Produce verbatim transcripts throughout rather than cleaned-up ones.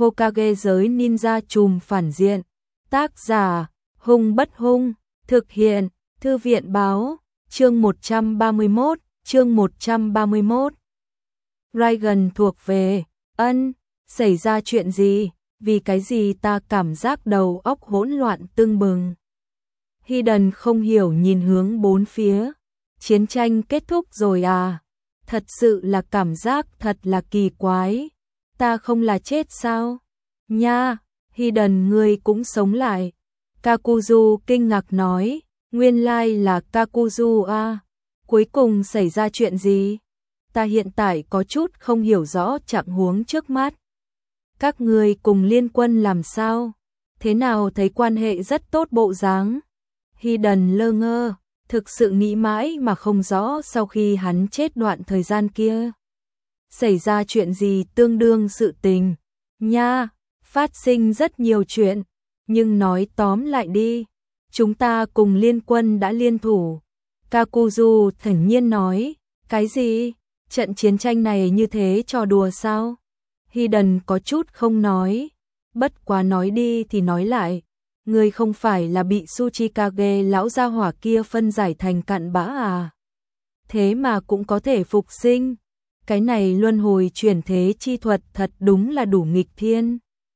Hokage giới ninja trùm phản diện. Tác giả, Hung Bất Hung, thực hiện, Thư viện báo, chương một trăm ba mươi mốt, chương một trăm ba mươi mốt. Raigan thuộc về, ân, xảy ra chuyện gì, vì cái gì ta cảm giác đầu óc hỗn loạn tưng bừng. Hiden không hiểu nhìn hướng bốn phía, chiến tranh kết thúc rồi à, thật sự là cảm giác thật là kỳ quái, ta không là chết sao, nha, Hiden ngươi cũng sống lại. Kakuzu kinh ngạc nói, nguyên lai là Kakuzu à, cuối cùng xảy ra chuyện gì? Ta hiện tại có chút không hiểu rõ trạng huống trước mắt. Các người cùng liên quân làm sao? Thế nào thấy quan hệ rất tốt bộ dáng? Hiden lơ ngơ, thực sự nghĩ mãi mà không rõ sau khi hắn chết đoạn thời gian kia. Xảy ra chuyện gì tương đương sự tình? Nha, phát sinh rất nhiều chuyện, nhưng nói tóm lại đi. Chúng ta cùng liên quân đã liên thủ. Kakuzu thản nhiên nói, cái gì? Trận chiến tranh này như thế trò đùa sao? Hiden có chút không nói, bất quá nói đi thì nói lại, người không phải là bị Tsuchikage lão gia hỏa kia phân giải thành cặn bã à? Thế mà cũng có thể phục sinh, cái này luân hồi chuyển thế chi thuật thật đúng là đủ nghịch thiên.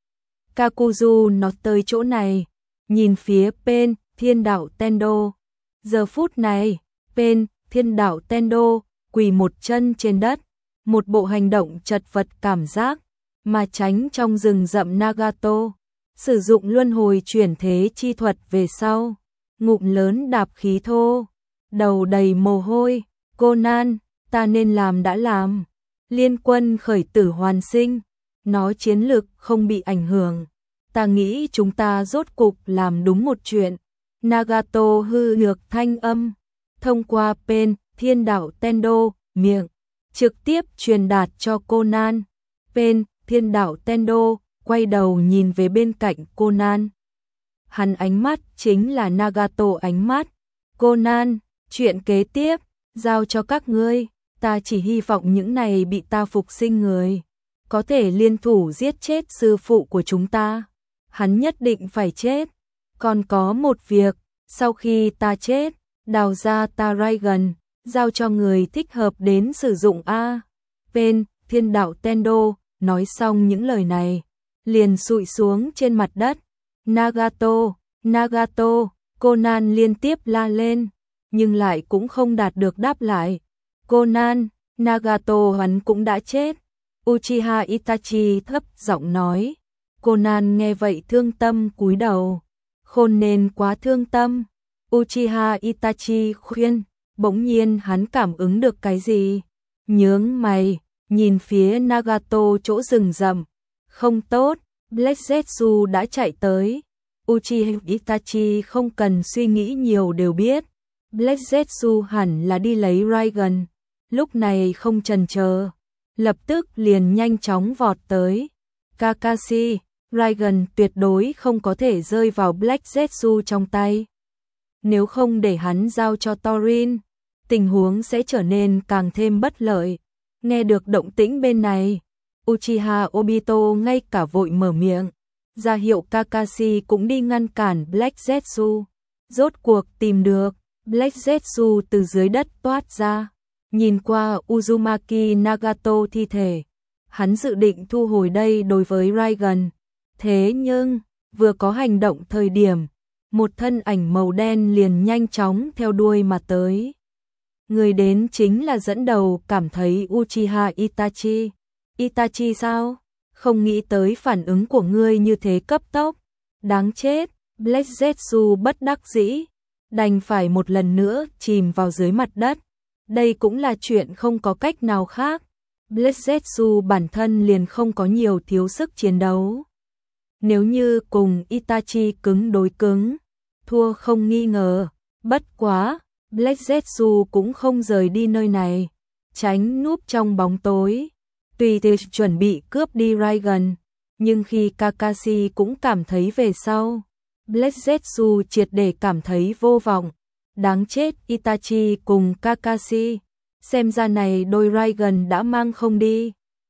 Kakuzu nói tới chỗ này, nhìn phía Pen, Thiên đạo Tendo. Giờ phút này, Pen, Thiên đạo Tendo quỳ một chân trên đất, một bộ hành động chật vật cảm giác, mà tránh trong rừng rậm Nagato, sử dụng luân hồi chuyển thế chi thuật về sau, ngụm lớn đạp khí thô, đầu đầy mồ hôi, Conan, ta nên làm đã làm, liên quân khởi tử hoàn sinh, nó chiến lực không bị ảnh hưởng, ta nghĩ chúng ta rốt cục làm đúng một chuyện. Nagato hư nhược thanh âm, thông qua Pen, Thiên đạo Tendo, miệng, trực tiếp truyền đạt cho Conan. Pen, Thiên đạo Tendo, quay đầu nhìn về bên cạnh Conan. Hắn ánh mắt chính là Nagato ánh mắt. Conan, chuyện kế tiếp, giao cho các ngươi, ta chỉ hy vọng những này bị ta phục sinh người, có thể liên thủ giết chết sư phụ của chúng ta. Hắn nhất định phải chết. Còn có một việc, sau khi ta chết, đào ra ta Raigan, giao cho người thích hợp đến sử dụng A. Pen, Thiên đạo Tendo, nói xong những lời này, liền sụi xuống trên mặt đất. Nagato, Nagato, Conan liên tiếp la lên, nhưng lại cũng không đạt được đáp lại. Conan, Nagato hắn cũng đã chết. Uchiha Itachi thấp giọng nói. Conan nghe vậy thương tâm cúi đầu. Không nên quá thương tâm. Uchiha Itachi khuyên, bỗng nhiên hắn cảm ứng được cái gì. Nhướng mày, nhìn phía Nagato chỗ rừng rậm. Không tốt, Black Zetsu đã chạy tới. Uchiha Itachi không cần suy nghĩ nhiều đều biết. Black Zetsu hẳn là đi lấy Raigan. Lúc này không chần chờ, lập tức liền nhanh chóng vọt tới. Kakashi, Raigan tuyệt đối không có thể rơi vào Black Zetsu trong tay. Nếu không để hắn giao cho Thorin, tình huống sẽ trở nên càng thêm bất lợi. Nghe được động tĩnh bên này, Uchiha Obito ngay cả vội mở miệng, ra hiệu Kakashi cũng đi ngăn cản Black Zetsu. Rốt cuộc tìm được, Black Zetsu từ dưới đất toát ra, nhìn qua Uzumaki Nagato thi thể. Hắn dự định thu hồi đây đối với Raigan. Thế nhưng, vừa có hành động thời điểm, một thân ảnh màu đen liền nhanh chóng theo đuôi mà tới. Người đến chính là dẫn đầu cảm thấy Uchiha Itachi. Itachi sao? Không nghĩ tới phản ứng của ngươi như thế cấp tốc. Đáng chết, Black Zetsu bất đắc dĩ, đành phải một lần nữa chìm vào dưới mặt đất. Đây cũng là chuyện không có cách nào khác. Black Zetsu bản thân liền không có nhiều thiếu sức chiến đấu. Nếu như cùng Itachi cứng đối cứng, thua không nghi ngờ. Bất quá, Black Zetsu cũng không rời đi nơi này, tránh núp trong bóng tối, tùy tiện chuẩn bị cướp đi Raigan. Nhưng khi Kakashi cũng cảm thấy về sau, Black Zetsu triệt để cảm thấy vô vọng. Đáng chết, Itachi cùng Kakashi, xem ra này đôi Raigan đã mang không đi.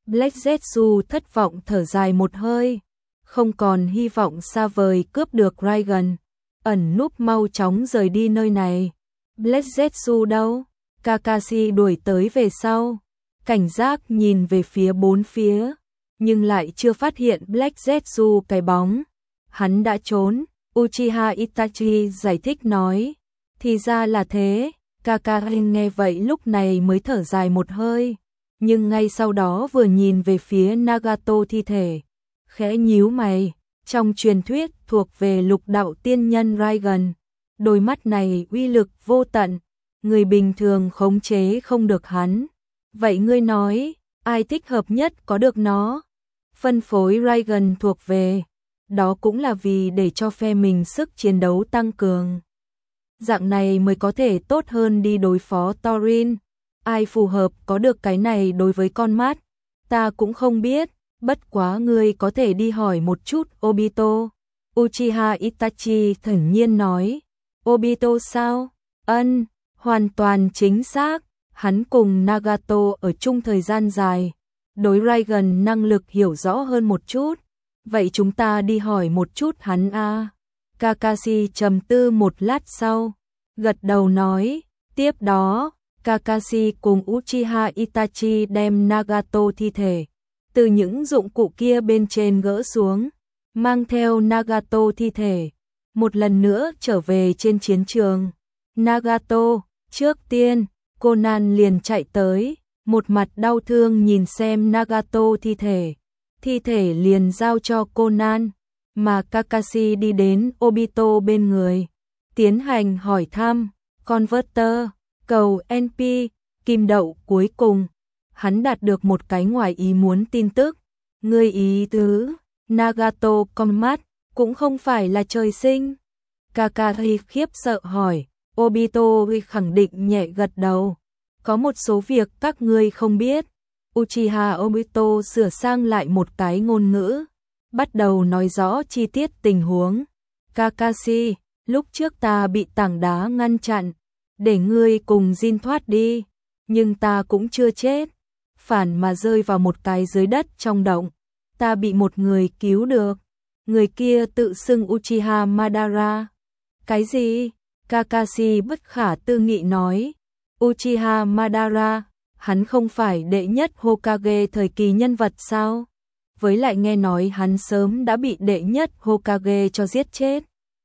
Black Zetsu thất vọng thở dài một hơi, không còn hy vọng xa vời cướp được Raygun, ẩn núp mau chóng rời đi nơi này. Black Zetsu đâu? Kakashi đuổi tới về sau, cảnh giác nhìn về phía bốn phía, nhưng lại chưa phát hiện Black Zetsu cái bóng. Hắn đã trốn, Uchiha Itachi giải thích nói. Thì ra là thế, Kakashi nghe vậy lúc này mới thở dài một hơi, nhưng ngay sau đó vừa nhìn về phía Nagato thi thể, khẽ nhíu mày. Trong truyền thuyết thuộc về lục đạo tiên nhân Raygun, đôi mắt này uy lực vô tận, người bình thường khống chế không được hắn. Vậy ngươi nói, ai thích hợp nhất có được nó? Phân phối Raygun thuộc về, đó cũng là vì để cho phe mình sức chiến đấu tăng cường. Dạng này mới có thể tốt hơn đi đối phó Thorin. Ai phù hợp có được cái này đối với con mắt, ta cũng không biết, bất quá ngươi có thể đi hỏi một chút Obito. Uchiha Itachi thản nhiên nói. Obito sao? Ân, hoàn toàn chính xác, hắn cùng Nagato ở chung thời gian dài, đối Raygun năng lực hiểu rõ hơn một chút. Vậy chúng ta đi hỏi một chút hắn a. À. Kakashi trầm tư một lát sau, gật đầu nói. Tiếp đó, Kakashi cùng Uchiha Itachi đem Nagato thi thể từ những dụng cụ kia bên trên gỡ xuống, mang theo Nagato thi thể một lần nữa trở về trên chiến trường. Nagato, trước tiên, Conan liền chạy tới, một mặt đau thương nhìn xem Nagato thi thể. Thi thể liền giao cho Conan, mà Kakashi đi đến Obito bên người, tiến hành hỏi thăm. Converter, cầu en pê, kim đậu cuối cùng, hắn đạt được một cái ngoài ý muốn tin tức. Ngươi ý tứ, Nagato con mắt, cũng không phải là trời sinh. Kakashi khiếp sợ hỏi. Obito khẳng định nhẹ gật đầu. Có một số việc các ngươi không biết. Uchiha Obito sửa sang lại một cái ngôn ngữ, bắt đầu nói rõ chi tiết tình huống. Kakashi, lúc trước ta bị tảng đá ngăn chặn, để ngươi cùng Jin thoát đi, nhưng ta cũng chưa chết, phản mà rơi vào một cái dưới đất trong động. Ta bị một người cứu được, người kia tự xưng Uchiha Madara. Cái gì? Kakashi bất khả tư nghị nói. Uchiha Madara, hắn không phải đệ nhất Hokage thời kỳ nhân vật sao? Với lại nghe nói hắn sớm đã bị đệ nhất Hokage cho giết chết.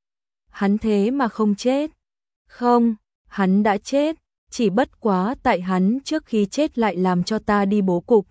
Hắn thế mà không chết. Không, hắn đã chết, chỉ bất quá tại hắn trước khi chết lại làm cho ta đi bố cục,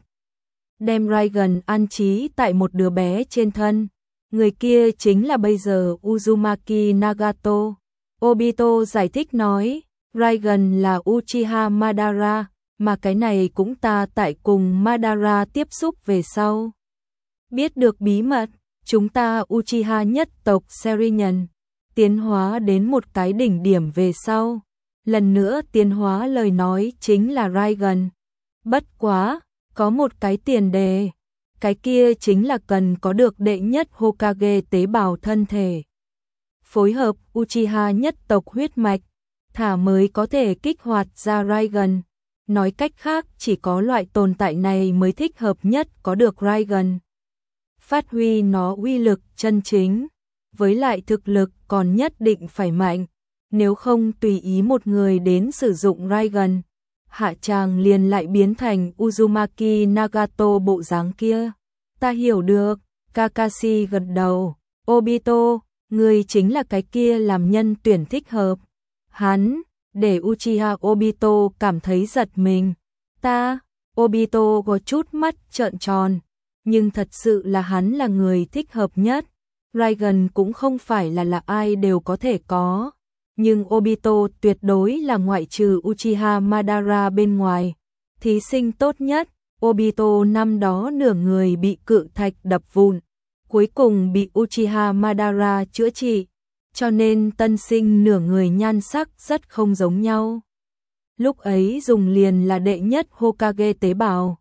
đem Raygun an trí tại một đứa bé trên thân. Người kia chính là bây giờ Uzumaki Nagato. Obito giải thích nói. Raygun là Uchiha Madara, mà cái này cũng ta tại cùng Madara tiếp xúc về sau. Biết được bí mật, chúng ta Uchiha nhất tộc Serinhân tiến hóa đến một cái đỉnh điểm về sau. Lần nữa tiến hóa lời nói chính là Raygun. Bất quá, có một cái tiền đề, cái kia chính là cần có được đệ nhất Hokage tế bào thân thể. Phối hợp Uchiha nhất tộc huyết mạch, thả mới có thể kích hoạt ra Raygun. Nói cách khác, chỉ có loại tồn tại này mới thích hợp nhất có được Raygun, phát huy nó uy lực chân chính. Với lại thực lực còn nhất định phải mạnh, nếu không tùy ý một người đến sử dụng Raygun, hạ tràng liền lại biến thành Uzumaki Nagato bộ dáng kia. Ta hiểu được. Kakashi gật đầu. Obito, người chính là cái kia làm nhân tuyển thích hợp. Hắn, để Uchiha Obito cảm thấy giật mình. Ta, Obito có chút mắt trợn tròn, nhưng thật sự là hắn là người thích hợp nhất. Raygun cũng không phải là là ai đều có thể có, nhưng Obito tuyệt đối là ngoại trừ Uchiha Madara bên ngoài, thí sinh tốt nhất. Obito năm đó nửa người bị cự thạch đập vụn, cuối cùng bị Uchiha Madara chữa trị, cho nên tân sinh nửa người nhan sắc rất không giống nhau. Lúc ấy dùng liền là đệ nhất Hokage tế bào.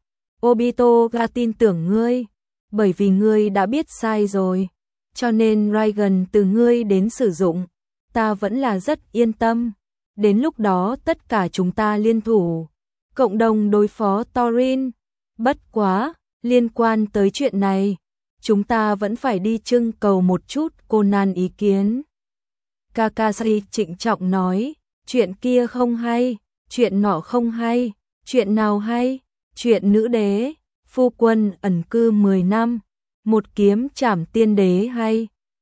Obito ga tin tưởng ngươi, bởi vì ngươi đã biết sai rồi, cho nên Raygun từ ngươi đến sử dụng, ta vẫn là rất yên tâm. Đến lúc đó tất cả chúng ta liên thủ, cộng đồng đối phó Thorin. Bất quá, Liên quan tới chuyện này, chúng ta vẫn phải đi trưng cầu một chút Conan ý kiến. Kakashi trịnh trọng nói, chuyện kia không hay, chuyện nọ không hay, chuyện nào hay, chuyện nữ đế, phu quân ẩn cư mười năm, một kiếm trảm tiên đế hay.